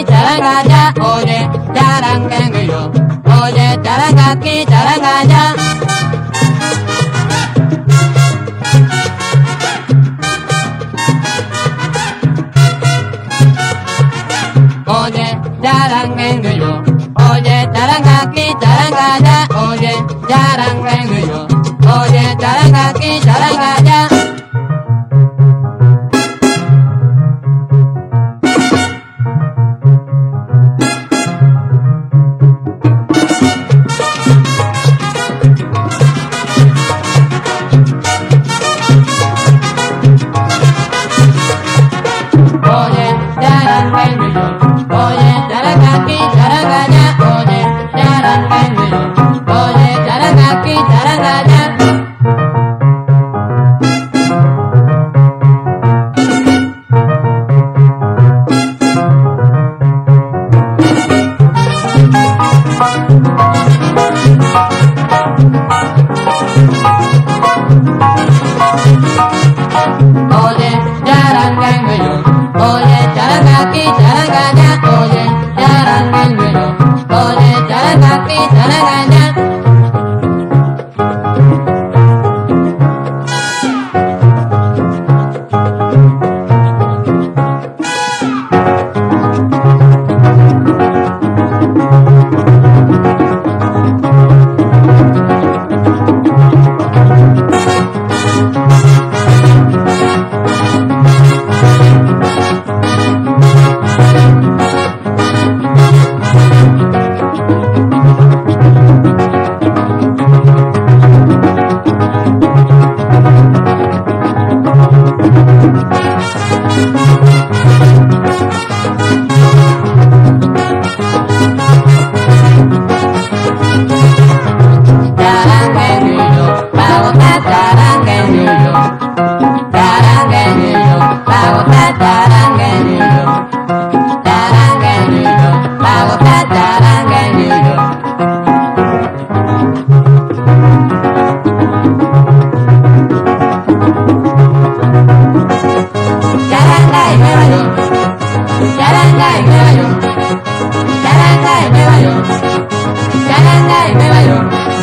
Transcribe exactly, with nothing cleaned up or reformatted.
aquí, charanga allá, oye, charanga yo, oye, charanga aquí, charanga allá. Oye, charanga yo, oye, charanga aquí, charanga allá, oye, charanga yo, oye, charanga aquí, charanga allá. Oye, charanga yo, oye, charanga aquí, charanga allá, oye, charanga yo, oye, charanga aquí, charanga allá. Oye, charanga yo, oye, charanga aquí, charanga allá, oye, charanga yo, oye, charanga aquí, charanga allá. Charanga y Nueva York, charanga y Nueva York, charanga y Nueva York.